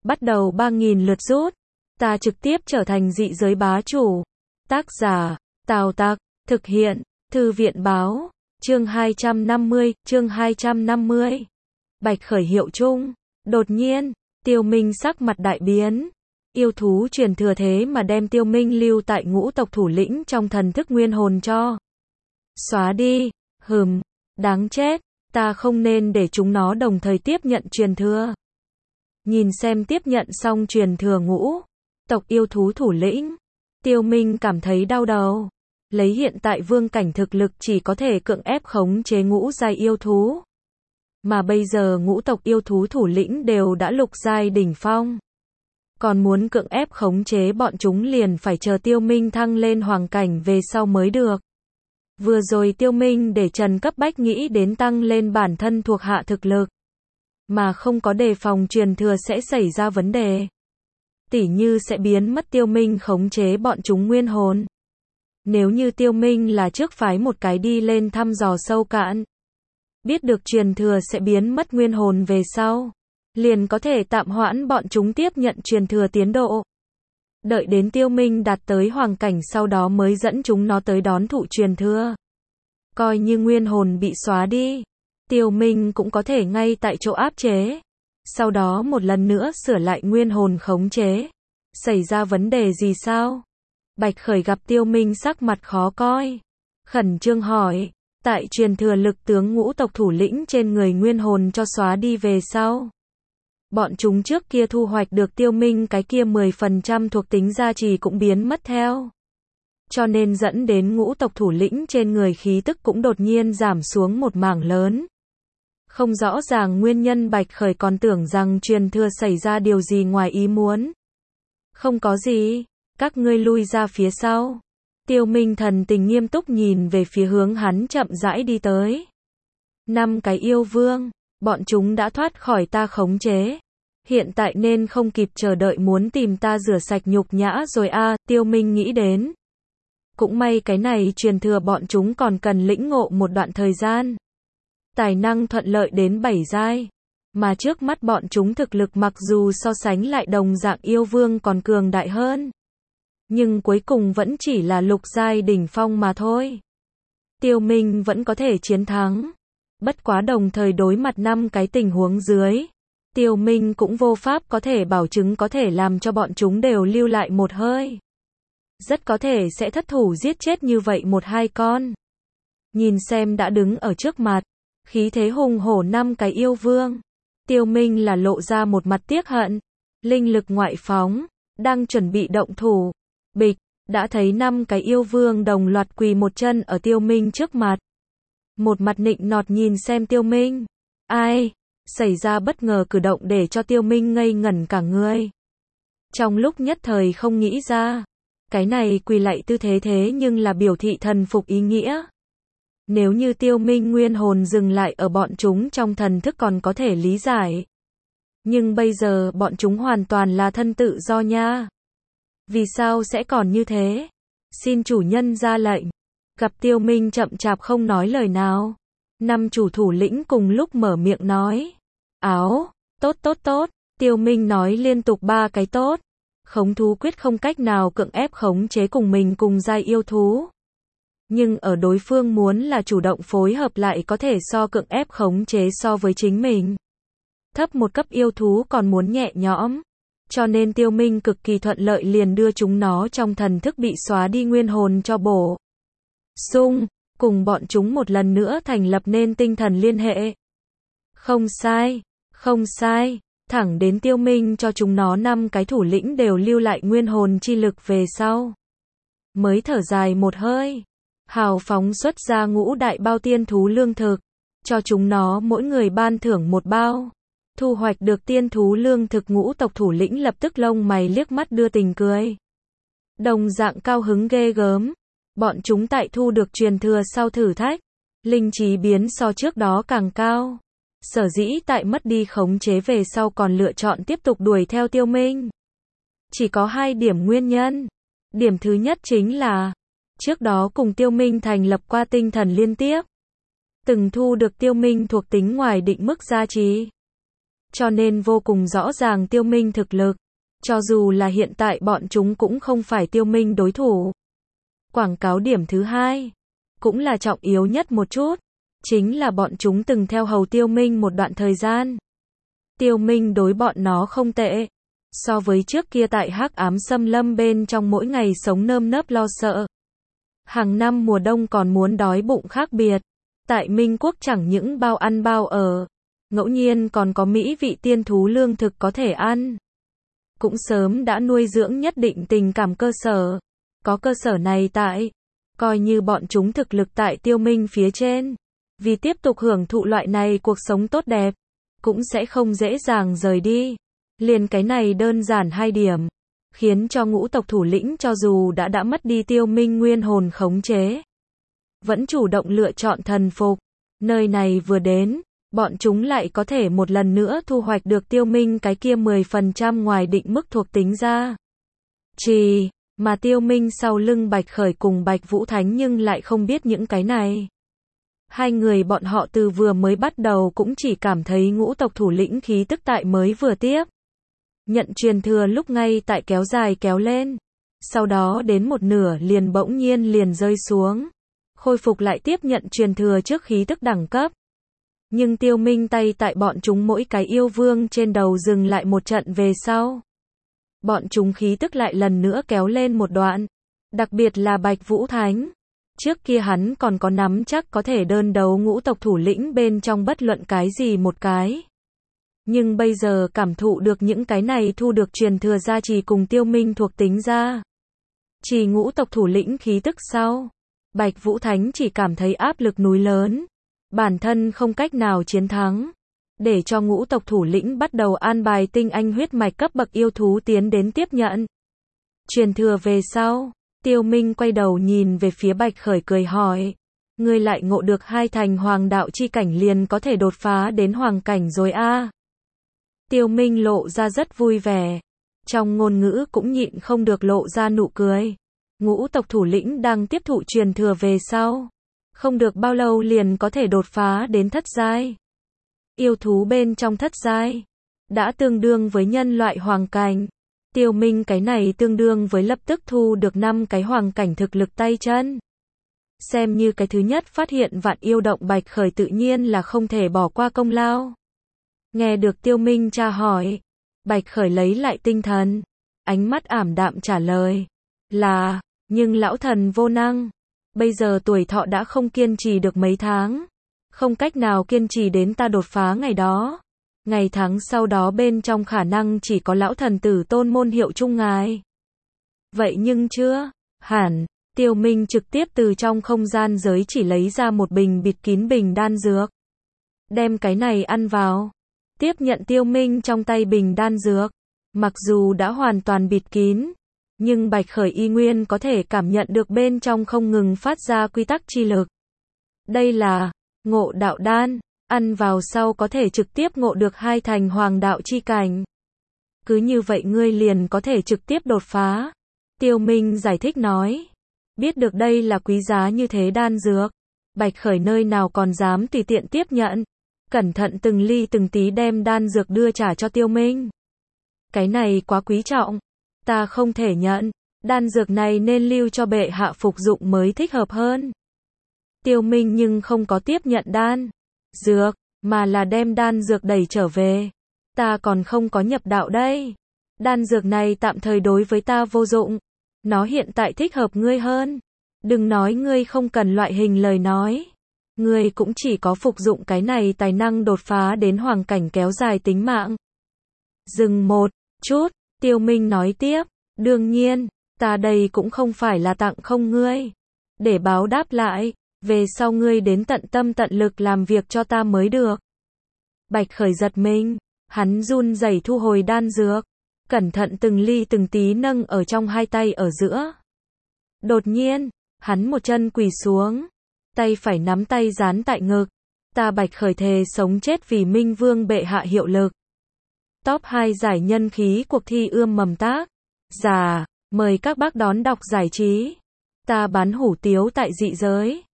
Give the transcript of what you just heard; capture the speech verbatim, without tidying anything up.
bắt đầu ba nghìn lượt rút. Ta trực tiếp trở thành dị giới bá chủ. Tác giả, Tào Tặc, thực hiện, Thư viện báo, chương hai trăm năm mươi, chương hai trăm năm mươi. Bạch khởi hiệu chung. Đột nhiên, Tiêu Minh sắc mặt đại biến. Yêu thú truyền thừa thế mà đem Tiêu Minh lưu tại ngũ tộc thủ lĩnh trong thần thức nguyên hồn cho xóa đi. Hừm, đáng chết, ta không nên để chúng nó đồng thời tiếp nhận truyền thừa. Nhìn xem tiếp nhận xong truyền thừa ngũ tộc yêu thú thủ lĩnh, Tiêu Minh cảm thấy đau đầu. Lấy hiện tại vương cảnh thực lực chỉ có thể cưỡng ép khống chế ngũ giai yêu thú. Mà bây giờ ngũ tộc yêu thú thủ lĩnh đều đã lục giai đỉnh phong. Còn muốn cưỡng ép khống chế bọn chúng liền phải chờ Tiêu Minh thăng lên hoàng cảnh về sau mới được. Vừa rồi Tiêu Minh để Trần Cấp Bách nghĩ đến tăng lên bản thân thuộc hạ thực lực, mà không có đề phòng truyền thừa sẽ xảy ra vấn đề. Tỉ như sẽ biến mất Tiêu Minh khống chế bọn chúng nguyên hồn. Nếu như Tiêu Minh là trước phái một cái đi lên thăm dò sâu cạn, biết được truyền thừa sẽ biến mất nguyên hồn về sau, liền có thể tạm hoãn bọn chúng tiếp nhận truyền thừa tiến độ. Đợi đến Tiêu Minh đạt tới hoàng cảnh sau đó mới dẫn chúng nó tới đón thụ truyền thừa. Coi như nguyên hồn bị xóa đi, Tiêu Minh cũng có thể ngay tại chỗ áp chế. Sau đó một lần nữa sửa lại nguyên hồn khống chế. Xảy ra vấn đề gì sao? Bạch khởi gặp Tiêu Minh sắc mặt khó coi, khẩn trương hỏi. Tại truyền thừa lực tướng ngũ tộc thủ lĩnh trên người nguyên hồn cho xóa đi về sau, bọn chúng trước kia thu hoạch được Tiêu Minh cái kia mười phần trăm thuộc tính gia trì cũng biến mất theo. Cho nên dẫn đến ngũ tộc thủ lĩnh trên người khí tức cũng đột nhiên giảm xuống một mảng lớn. Không rõ ràng nguyên nhân, Bạch khởi còn tưởng rằng truyền thừa xảy ra điều gì ngoài ý muốn. Không có gì, các ngươi lui ra phía sau. Tiêu Minh thần tình nghiêm túc nhìn về phía hướng hắn chậm rãi đi tới. Năm cái yêu vương, bọn chúng đã thoát khỏi ta khống chế. Hiện tại nên không kịp chờ đợi muốn tìm ta rửa sạch nhục nhã rồi a, à, Tiêu Minh nghĩ đến. Cũng may cái này truyền thừa bọn chúng còn cần lĩnh ngộ một đoạn thời gian. Tài năng thuận lợi đến bảy giai. Mà trước mắt bọn chúng thực lực mặc dù so sánh lại đồng dạng yêu vương còn cường đại hơn, nhưng cuối cùng vẫn chỉ là lục giai đỉnh phong mà thôi. Tiêu Minh vẫn có thể chiến thắng. Bất quá đồng thời đối mặt năm cái tình huống dưới, Tiêu Minh cũng vô pháp có thể bảo chứng có thể làm cho bọn chúng đều lưu lại một hơi. Rất có thể sẽ thất thủ giết chết như vậy một hai con. Nhìn xem đã đứng ở trước mặt, khí thế hùng hổ năm cái yêu vương, Tiêu Minh là lộ ra một mặt tiếc hận. Linh lực ngoại phóng, đang chuẩn bị động thủ. Bịch, đã thấy năm cái yêu vương đồng loạt quỳ một chân ở Tiêu Minh trước mặt. Một mặt nịnh nọt nhìn xem Tiêu Minh. Ai? Xảy ra bất ngờ cử động để cho Tiêu Minh ngây ngẩn cả người. Trong lúc nhất thời không nghĩ ra, cái này quỳ lạy tư thế thế nhưng là biểu thị thần phục ý nghĩa. Nếu như Tiêu Minh nguyên hồn dừng lại ở bọn chúng trong thần thức còn có thể lý giải. Nhưng bây giờ bọn chúng hoàn toàn là thân tự do nha. Vì sao sẽ còn như thế? Xin chủ nhân ra lệnh. Gặp Tiêu Minh chậm chạp không nói lời nào, năm chủ thủ lĩnh cùng lúc mở miệng nói. Áo, tốt tốt tốt. Tiêu Minh nói liên tục ba cái tốt. Khống thú quyết không cách nào cưỡng ép khống chế cùng mình cùng giai yêu thú. Nhưng ở đối phương muốn là chủ động phối hợp lại có thể so cưỡng ép khống chế so với chính mình. Thấp một cấp yêu thú còn muốn nhẹ nhõm. Cho nên Tiêu Minh cực kỳ thuận lợi liền đưa chúng nó trong thần thức bị xóa đi nguyên hồn cho bổ sung, cùng bọn chúng một lần nữa thành lập nên tinh thần liên hệ. Không sai, không sai, thẳng đến Tiêu Minh cho chúng nó năm cái thủ lĩnh đều lưu lại nguyên hồn chi lực về sau, mới thở dài một hơi, hào phóng xuất ra ngũ đại bao tiên thú lương thực, cho chúng nó mỗi người ban thưởng một bao. Thu hoạch được tiên thú lương thực, ngũ tộc thủ lĩnh lập tức lông mày liếc mắt đưa tình cười. Đồng dạng cao hứng ghê gớm. Bọn chúng tại thu được truyền thừa sau thử thách, linh trí biến so trước đó càng cao. Sở dĩ tại mất đi khống chế về sau còn lựa chọn tiếp tục đuổi theo Tiêu Minh. Chỉ có hai điểm nguyên nhân. Điểm thứ nhất chính là, trước đó cùng Tiêu Minh thành lập qua tinh thần liên tiếp. Từng thu được Tiêu Minh thuộc tính ngoài định mức gia trì. cho nên vô cùng rõ ràng Tiêu Minh thực lực. Cho dù là hiện tại bọn chúng cũng không phải Tiêu Minh đối thủ. Quảng cáo điểm thứ hai, cũng là trọng yếu nhất một chút, chính là bọn chúng từng theo hầu Tiêu Minh một đoạn thời gian. Tiêu Minh đối bọn nó không tệ. So với trước kia tại hắc ám xâm lâm bên trong mỗi ngày sống nơm nớp lo sợ. Hàng năm mùa đông còn muốn đói bụng khác biệt. Tại Minh Quốc chẳng những bao ăn bao ở, ngẫu nhiên còn có mỹ vị tiên thú lương thực có thể ăn. Cũng sớm đã nuôi dưỡng nhất định tình cảm cơ sở. Có cơ sở này tại, coi như bọn chúng thực lực tại Tiêu Minh phía trên. Vì tiếp tục hưởng thụ loại này cuộc sống tốt đẹp, cũng sẽ không dễ dàng rời đi. Liền cái này đơn giản hai điểm, khiến cho ngũ tộc thủ lĩnh cho dù đã đã mất đi Tiêu Minh nguyên hồn khống chế, vẫn chủ động lựa chọn thần phục. Nơi này vừa đến, bọn chúng lại có thể một lần nữa thu hoạch được Tiêu Minh cái kia mười phần trăm ngoài định mức thuộc tính ra. Chỉ, mà Tiêu Minh sau lưng Bạch Khởi cùng Bạch Vũ Thánh nhưng lại không biết những cái này. Hai người bọn họ từ vừa mới bắt đầu cũng chỉ cảm thấy ngũ tộc thủ lĩnh khí tức tại mới vừa tiếp nhận truyền thừa lúc ngay tại kéo dài kéo lên. Sau đó đến một nửa liền bỗng nhiên liền rơi xuống. Khôi phục lại tiếp nhận truyền thừa trước khí tức đẳng cấp. Nhưng Tiêu Minh tay tại bọn chúng mỗi cái yêu vương trên đầu dừng lại một trận về sau. Bọn chúng khí tức lại lần nữa kéo lên một đoạn. Đặc biệt là Bạch Vũ Thánh. Trước kia hắn còn có nắm chắc có thể đơn đấu ngũ tộc thủ lĩnh bên trong bất luận cái gì một cái. Nhưng bây giờ cảm thụ được những cái này thu được truyền thừa gia trì cùng Tiêu Minh thuộc tính ra. Chỉ ngũ tộc thủ lĩnh khí tức sau. Bạch Vũ Thánh chỉ cảm thấy áp lực núi lớn. Bản thân không cách nào chiến thắng. Để cho ngũ tộc thủ lĩnh bắt đầu an bài tinh anh huyết mạch cấp bậc yêu thú tiến đến tiếp nhận truyền thừa về sau. Tiêu Minh quay đầu nhìn về phía Bạch Khởi cười hỏi. Ngươi lại ngộ được hai thành hoàng đạo chi cảnh liền có thể đột phá đến hoàng cảnh rồi a? À? Tiêu Minh lộ ra rất vui vẻ. Trong ngôn ngữ cũng nhịn không được lộ ra nụ cười. Ngũ tộc thủ lĩnh đang tiếp thụ truyền thừa về sau. Không được bao lâu liền có thể đột phá đến thất giai. Yêu thú bên trong thất giai. Đã tương đương với nhân loại hoàng cảnh. Tiêu Minh cái này tương đương với lập tức thu được năm cái hoàng cảnh thực lực tay chân. Xem như cái thứ nhất phát hiện vạn yêu động Bạch Khởi tự nhiên là không thể bỏ qua công lao. Nghe được Tiêu Minh tra hỏi. Bạch Khởi lấy lại tinh thần. Ánh mắt ảm đạm trả lời. Là, nhưng lão thần vô năng. Bây giờ tuổi thọ đã không kiên trì được mấy tháng. Không cách nào kiên trì đến ta đột phá ngày đó. Ngày tháng sau đó bên trong khả năng chỉ có lão thần tử tôn môn hiệu chung ngài. Vậy nhưng chưa, hẳn, Tiêu Minh trực tiếp từ trong không gian giới chỉ lấy ra một bình bịt kín bình đan dược. Đem cái này ăn vào. Tiếp nhận Tiêu Minh trong tay bình đan dược. Mặc dù đã hoàn toàn bịt kín, nhưng Bạch Khởi y nguyên có thể cảm nhận được bên trong không ngừng phát ra quy tắc chi lực. Đây là ngộ đạo đan. Ăn vào sau có thể trực tiếp ngộ được hai thành hoàng đạo chi cảnh. Cứ như vậy ngươi liền có thể trực tiếp đột phá. Tiêu Minh giải thích nói. Biết được đây là quý giá như thế đan dược. Bạch Khởi nơi nào còn dám tùy tiện tiếp nhận. Cẩn thận từng ly từng tí đem đan dược đưa trả cho Tiêu Minh. Cái này quá quý trọng. Ta không thể nhận. Đan dược này nên lưu cho bệ hạ phục dụng mới thích hợp hơn. Tiêu Minh nhưng không có tiếp nhận đan dược, mà là đem đan dược đẩy trở về. Ta còn không có nhập đạo đây. Đan dược này tạm thời đối với ta vô dụng. Nó hiện tại thích hợp ngươi hơn. Đừng nói ngươi không cần loại hình lời nói. Ngươi cũng chỉ có phục dụng cái này tài năng đột phá đến hoàng cảnh kéo dài tính mạng. Dừng một chút, Tiêu Minh nói tiếp. Đương nhiên, ta đây cũng không phải là tặng không ngươi. Để báo đáp lại. Về sau ngươi đến tận tâm tận lực làm việc cho ta mới được. Bạch Khởi giật mình, hắn run rẩy thu hồi đan dược, cẩn thận từng ly từng tí nâng ở trong hai tay ở giữa. Đột nhiên, hắn một chân quỳ xuống, tay phải nắm tay dán tại ngực. Ta Bạch Khởi thề sống chết vì Minh Vương bệ hạ hiệu lực. Top hai giải nhân khí cuộc thi ươm mầm tác. Dạ, mời các bác đón đọc giải trí. Ta bán hủ tiếu tại dị giới.